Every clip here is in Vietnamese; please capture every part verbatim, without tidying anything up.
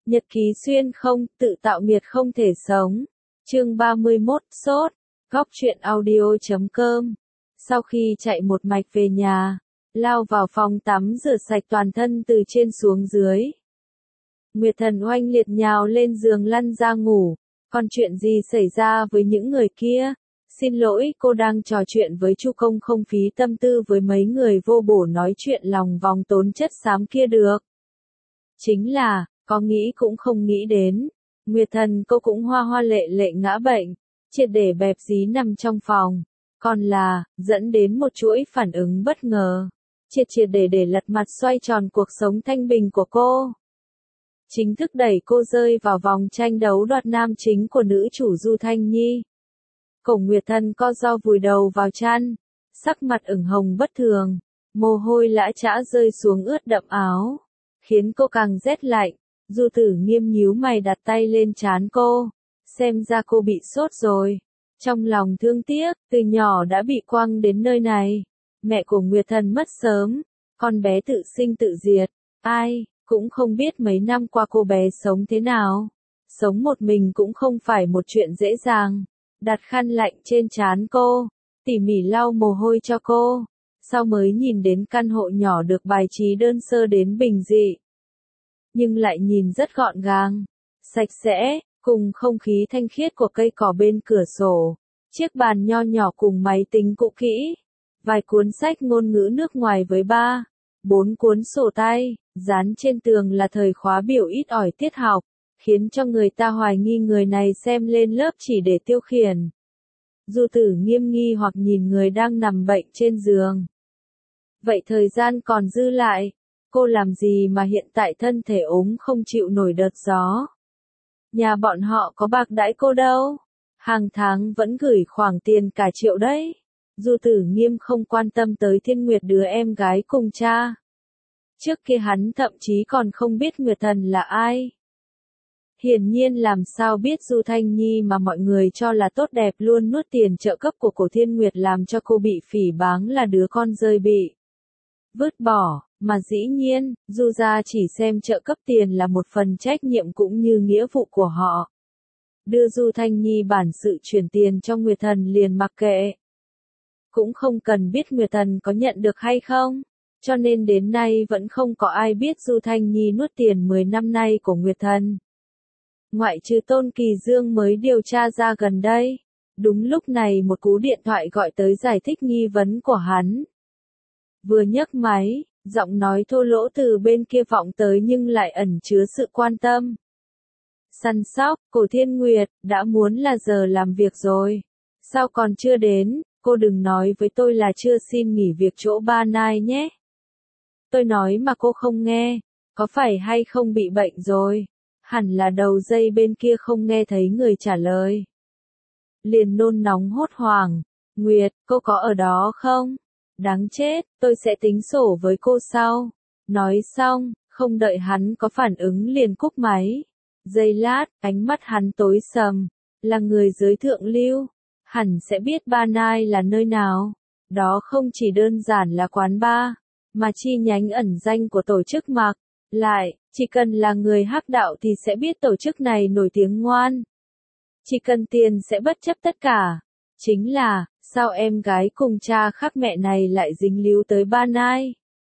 Nhật ký xuyên không, tự tạo miệt không thể sống. Chương ba mươi mốt, sốt. Góc truyện audio chấm com. Sau khi chạy một mạch về nhà, lao vào phòng tắm rửa sạch toàn thân từ trên xuống dưới. Nguyệt Thần oanh liệt nhào lên giường lăn ra ngủ. Còn chuyện gì xảy ra với những người kia? Xin lỗi, cô đang trò chuyện với Chu Công, không phí tâm tư với mấy người vô bổ nói chuyện lòng vòng tốn chất xám kia được. Chính là, có nghĩ cũng không nghĩ đến. Nguyệt Thần cô cũng hoa hoa lệ lệ ngã bệnh, triệt để bẹp dí nằm trong phòng. Còn là, dẫn đến một chuỗi phản ứng bất ngờ. Triệt triệt để để lật mặt xoay tròn cuộc sống thanh bình của cô. Chính thức đẩy cô rơi vào vòng tranh đấu đoạt nam chính của nữ chủ Du Thanh Nhi. Cổ Nguyệt Thần co ro vùi đầu vào chăn, sắc mặt ửng hồng bất thường, mồ hôi lã chã rơi xuống ướt đậm áo, khiến cô càng rét lạnh. Du Tử Nghiêm nhíu mày đặt tay lên trán cô, xem ra cô bị sốt rồi. Trong lòng thương tiếc, từ nhỏ đã bị quăng đến nơi này. Mẹ của Nguyệt Thần mất sớm, con bé tự sinh tự diệt, ai cũng không biết mấy năm qua cô bé sống thế nào. Sống một mình cũng không phải một chuyện dễ dàng. Đặt khăn lạnh trên trán cô, tỉ mỉ lau mồ hôi cho cô, sau mới nhìn đến căn hộ nhỏ được bài trí đơn sơ đến bình dị. Nhưng lại nhìn rất gọn gàng, sạch sẽ, cùng không khí thanh khiết của cây cỏ bên cửa sổ, chiếc bàn nho nhỏ cùng máy tính cũ kỹ, vài cuốn sách ngôn ngữ nước ngoài với ba, bốn cuốn sổ tay, dán trên tường là thời khóa biểu ít ỏi tiết học, khiến cho người ta hoài nghi người này xem lên lớp chỉ để tiêu khiển. Du Tử Nghiêm nghi hoặc nhìn người đang nằm bệnh trên giường. Vậy thời gian còn dư lại, cô làm gì mà hiện tại thân thể ốm không chịu nổi đợt gió? Nhà bọn họ có bạc đãi cô đâu, hàng tháng vẫn gửi khoảng tiền cả triệu đấy. Du Tử Nghiêm không quan tâm tới Thiên Nguyệt, đứa em gái cùng cha. Trước kia hắn thậm chí còn không biết Nguyệt Thần là ai. Hiển nhiên làm sao biết Du Thanh Nhi mà mọi người cho là tốt đẹp luôn nuốt tiền trợ cấp của Cổ Thiên Nguyệt, làm cho cô bị phỉ báng là đứa con rơi bị vứt bỏ, mà dĩ nhiên, Du gia chỉ xem trợ cấp tiền là một phần trách nhiệm cũng như nghĩa vụ của họ. Đưa Du Thanh Nhi bản sự chuyển tiền cho Nguyệt Thần liền mặc kệ. Cũng không cần biết Nguyệt Thần có nhận được hay không, cho nên đến nay vẫn không có ai biết Du Thanh Nhi nuốt tiền mười năm nay của Nguyệt Thần. Ngoại trừ Tôn Kỳ Dương mới điều tra ra gần đây. Đúng lúc này một cú điện thoại gọi tới giải thích nghi vấn của hắn. Vừa nhấc máy, giọng nói thô lỗ từ bên kia vọng tới nhưng lại ẩn chứa sự quan tâm. Săn sóc, Cổ Thiên Nguyệt, đã muốn là giờ làm việc rồi. Sao còn chưa đến, cô đừng nói với tôi là chưa xin nghỉ việc chỗ Ba Nai nhé. Tôi nói mà cô không nghe, có phải hay không bị bệnh rồi? Hẳn là đầu dây bên kia không nghe thấy người trả lời. Liền nôn nóng hốt hoảng, Nguyệt, cô có ở đó không? Đáng chết, tôi sẽ tính sổ với cô sau. Nói xong, không đợi hắn có phản ứng liền cúp máy. Giây lát, ánh mắt hắn tối sầm. Là người giới thượng lưu, hẳn sẽ biết Ba Nai là nơi nào. Đó không chỉ đơn giản là quán bar, mà chi nhánh ẩn danh của tổ chức Mạc. Lại, chỉ cần là người hắc đạo thì sẽ biết tổ chức này nổi tiếng ngoan. Chỉ cần tiền sẽ bất chấp tất cả. Chính là, sao em gái cùng cha khác mẹ này lại dính líu tới Ba Nai?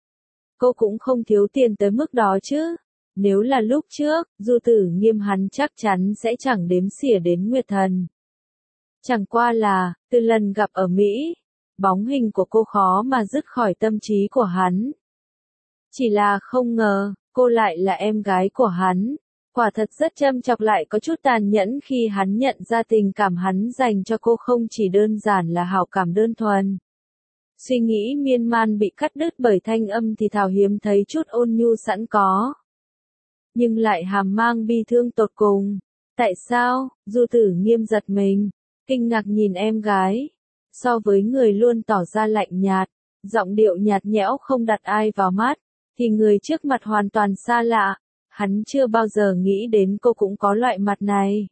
Cô cũng không thiếu tiền tới mức đó chứ. Nếu là lúc trước, Du Tử Nghiêm hắn chắc chắn sẽ chẳng đếm xỉa đến Nguyệt Thần. Chẳng qua là, từ lần gặp ở Mỹ, bóng hình của cô khó mà dứt khỏi tâm trí của hắn. Chỉ là không ngờ, cô lại là em gái của hắn. Quả thật rất châm chọc, lại có chút tàn nhẫn khi hắn nhận ra tình cảm hắn dành cho cô không chỉ đơn giản là hảo cảm đơn thuần. Suy nghĩ miên man bị cắt đứt bởi thanh âm thì thào hiếm thấy chút ôn nhu sẵn có. Nhưng lại hàm mang bi thương tột cùng. Tại sao? Du Tử Nghiêm giật mình, kinh ngạc nhìn em gái. So với người luôn tỏ ra lạnh nhạt, giọng điệu nhạt nhẽo không đặt ai vào mắt, thì người trước mặt hoàn toàn xa lạ. Hắn chưa bao giờ nghĩ đến cô cũng có loại mặt này.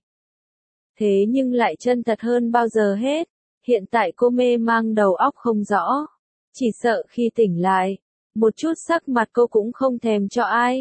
Thế nhưng lại chân thật hơn bao giờ hết. Hiện tại cô mê mang đầu óc không rõ. Chỉ sợ khi tỉnh lại, một chút sắc mặt cô cũng không thèm cho ai.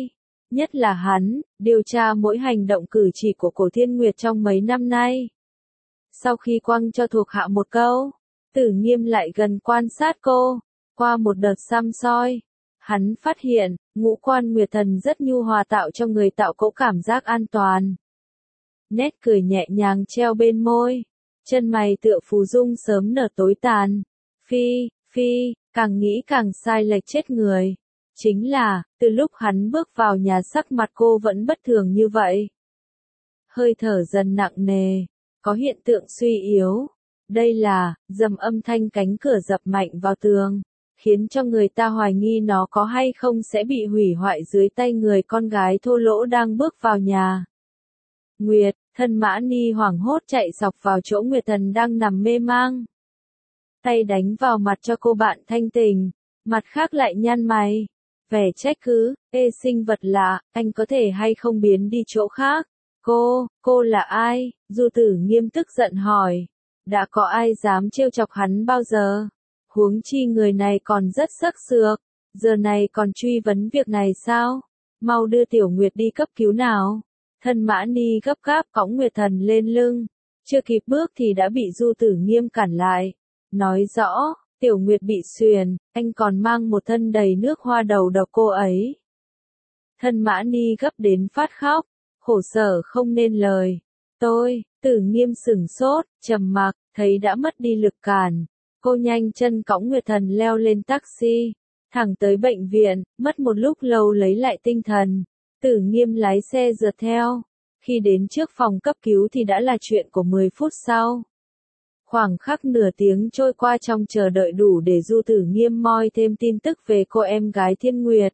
Nhất là hắn, điều tra mỗi hành động cử chỉ của Cổ Thiên Nguyệt trong mấy năm nay. Sau khi quăng cho thuộc hạ một câu, Tử Nghiêm lại gần quan sát cô, qua một đợt săm soi. Hắn phát hiện, ngũ quan Nguyệt Thần rất nhu hòa tạo cho người tạo cỗ cảm giác an toàn. Nét cười nhẹ nhàng treo bên môi, chân mày tựa phù dung sớm nở tối tàn. Phi, phi, càng nghĩ càng sai lệch chết người. Chính là, từ lúc hắn bước vào nhà sắc mặt cô vẫn bất thường như vậy. Hơi thở dần nặng nề, có hiện tượng suy yếu. Đây là, dầm âm thanh cánh cửa dập mạnh vào tường, khiến cho người ta hoài nghi nó có hay không sẽ bị hủy hoại dưới tay người con gái thô lỗ đang bước vào nhà. Nguyệt, thân Mã Ni hoảng hốt chạy dọc vào chỗ Nguyệt Thần đang nằm mê mang. Tay đánh vào mặt cho cô bạn thanh tình, mặt khác lại nhăn mày, vẻ trách cứ, ê sinh vật lạ, anh có thể hay không biến đi chỗ khác? Cô, cô là ai? Du Tử Nghiêm tức giận hỏi. Đã có ai dám trêu chọc hắn bao giờ? Huống chi người này còn rất sắc sược, giờ này còn truy vấn việc này sao? Mau đưa Tiểu Nguyệt đi cấp cứu nào. Thân Mã Ni gấp gáp cõng Nguyệt Thần lên lưng, chưa kịp bước thì đã bị Du Tử Nghiêm cản lại. Nói rõ, Tiểu Nguyệt bị xuyền, anh còn mang một thân đầy nước hoa đầu độc cô ấy. Thân Mã Ni gấp đến phát khóc, khổ sở không nên lời. Tôi, Tử Nghiêm sửng sốt, trầm mặc, thấy đã mất đi lực cản. Cô nhanh chân cõng Nguyệt Thần leo lên taxi, thẳng tới bệnh viện, mất một lúc lâu lấy lại tinh thần. Tử Nghiêm lái xe rượt theo. Khi đến trước phòng cấp cứu thì đã là chuyện của mười phút sau. Khoảng khắc nửa tiếng trôi qua trong chờ đợi đủ để Du Tử Nghiêm moi thêm tin tức về cô em gái Thiên Nguyệt.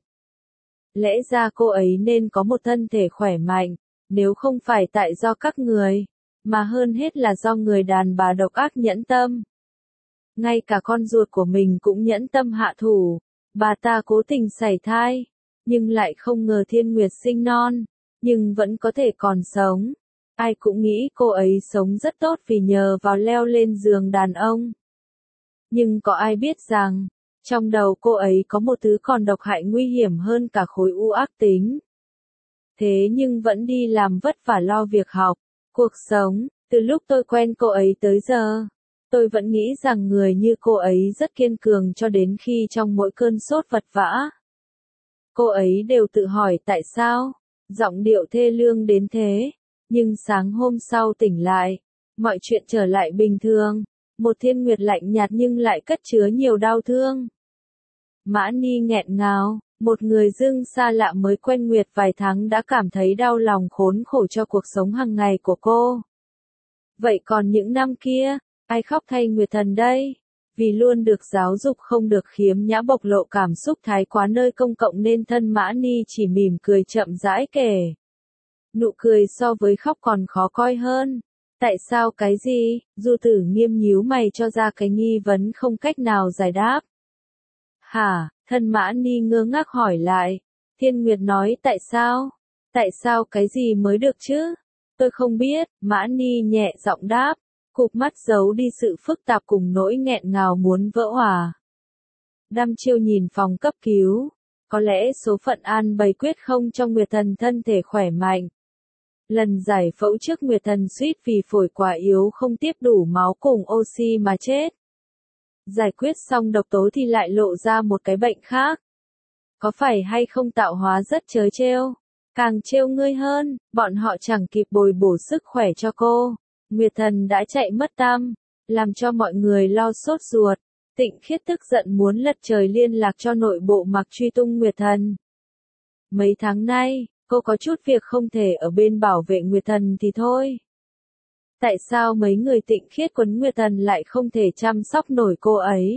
Lẽ ra cô ấy nên có một thân thể khỏe mạnh, nếu không phải tại do các người, mà hơn hết là do người đàn bà độc ác nhẫn tâm. Ngay cả con ruột của mình cũng nhẫn tâm hạ thủ, bà ta cố tình sảy thai, nhưng lại không ngờ Thiên Nguyệt sinh non, nhưng vẫn có thể còn sống. Ai cũng nghĩ cô ấy sống rất tốt vì nhờ vào leo lên giường đàn ông. Nhưng có ai biết rằng, trong đầu cô ấy có một thứ còn độc hại nguy hiểm hơn cả khối u ác tính. Thế nhưng vẫn đi làm vất vả lo việc học, cuộc sống, từ lúc tôi quen cô ấy tới giờ. Tôi vẫn nghĩ rằng người như cô ấy rất kiên cường cho đến khi trong mỗi cơn sốt vật vã. Cô ấy đều tự hỏi tại sao, giọng điệu thê lương đến thế. Nhưng sáng hôm sau tỉnh lại, mọi chuyện trở lại bình thường. Một Thiên Nguyệt lạnh nhạt nhưng lại cất chứa nhiều đau thương. Mã Ni nghẹn ngào, một người dưng xa lạ mới quen Nguyệt vài tháng đã cảm thấy đau lòng khốn khổ cho cuộc sống hàng ngày của cô. Vậy còn những năm kia, ai khóc thay Nguyệt Thần đây? Vì luôn được giáo dục không được khiếm nhã bộc lộ cảm xúc thái quá nơi công cộng nên thân Mã Ni chỉ mỉm cười chậm rãi kể. Nụ cười so với khóc còn khó coi hơn. Tại sao cái gì? Du Tử Nghiêm nhíu mày cho ra cái nghi vấn không cách nào giải đáp. Hả? Thân Mã Ni ngơ ngác hỏi lại. Thiên Nguyệt nói tại sao? Tại sao cái gì mới được chứ? Tôi không biết, Mã Ni nhẹ giọng đáp, cụp mắt giấu đi sự phức tạp cùng nỗi nghẹn ngào muốn vỡ hòa. Đăm chiêu nhìn phòng cấp cứu, có lẽ số phận an bày quyết không cho Nguyệt Thần thân thể khỏe mạnh. Lần giải phẫu trước Nguyệt Thần suýt vì phổi quá yếu không tiếp đủ máu cùng oxy mà chết. Giải quyết xong độc tố thì lại lộ ra một cái bệnh khác. Có phải hay không tạo hóa rất trớ trêu? Càng trêu ngươi hơn, bọn họ chẳng kịp bồi bổ sức khỏe cho cô. Nguyệt Thần đã chạy mất tăm, làm cho mọi người lo sốt ruột. Tịnh Khiết tức giận muốn lật trời liên lạc cho nội bộ mặc truy tung Nguyệt Thần. Mấy tháng nay, cô có chút việc không thể ở bên bảo vệ Nguyệt Thần thì thôi. Tại sao mấy người Tịnh Khiết quấn Nguyệt Thần lại không thể chăm sóc nổi cô ấy?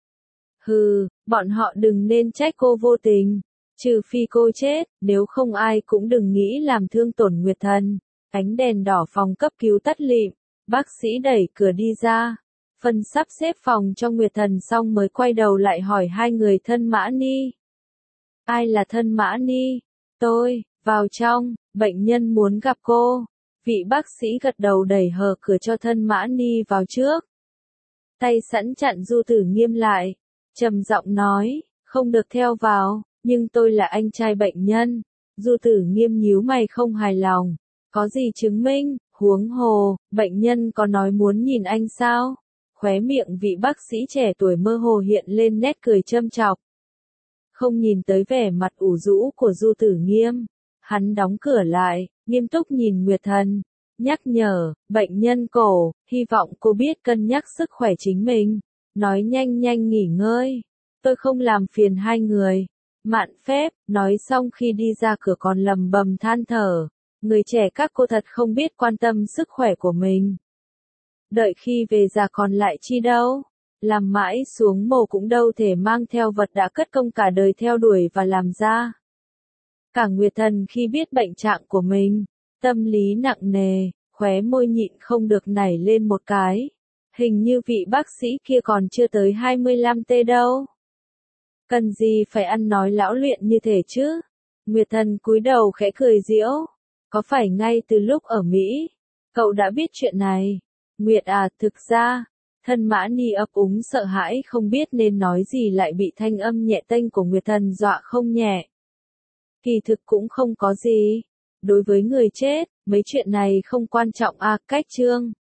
Hừ, bọn họ đừng nên trách cô vô tình. Trừ phi cô chết, nếu không ai cũng đừng nghĩ làm thương tổn Nguyệt Thần. Ánh đèn đỏ phòng cấp cứu tắt lịm, bác sĩ đẩy cửa đi ra. Phân sắp xếp phòng cho Nguyệt Thần xong mới quay đầu lại hỏi hai người thân Mã Ni. Ai là thân Mã Ni? Tôi, vào trong, bệnh nhân muốn gặp cô. Vị bác sĩ gật đầu đẩy hờ cửa cho thân Mã Ni vào trước. Tay sẵn chặn Du Tử Nghiêm lại, trầm giọng nói, không được theo vào, nhưng tôi là anh trai bệnh nhân. Du Tử Nghiêm nhíu mày không hài lòng. Có gì chứng minh, huống hồ, bệnh nhân có nói muốn nhìn anh sao? Khóe miệng vị bác sĩ trẻ tuổi mơ hồ hiện lên nét cười châm chọc. Không nhìn tới vẻ mặt ủ rũ của Du Tử Nghiêm. Hắn đóng cửa lại, nghiêm túc nhìn Nguyệt Thần. Nhắc nhở, bệnh nhân cổ, hy vọng cô biết cân nhắc sức khỏe chính mình. Nói nhanh nhanh nghỉ ngơi. Tôi không làm phiền hai người. Mạn phép, nói xong khi đi ra cửa còn lầm bầm than thở. Người trẻ các cô thật không biết quan tâm sức khỏe của mình. Đợi khi về già còn lại chi đâu. Làm mãi xuống mồ cũng đâu thể mang theo vật đã cất công cả đời theo đuổi và làm ra. Cả Nguyệt Thần khi biết bệnh trạng của mình, tâm lý nặng nề, khóe môi nhịn không được nảy lên một cái. Hình như vị bác sĩ kia còn chưa tới hai mươi lăm tê đâu. Cần gì phải ăn nói lão luyện như thế chứ? Nguyệt Thần cúi đầu khẽ cười giễu. Có phải ngay từ lúc ở Mỹ, cậu đã biết chuyện này? Nguyệt à, thực ra, thân Mã Ni ấp úng sợ hãi không biết nên nói gì lại bị thanh âm nhẹ tênh của Nguyệt Thần dọa không nhẹ. Kỳ thực cũng không có gì. Đối với người chết, mấy chuyện này không quan trọng à, cách chương.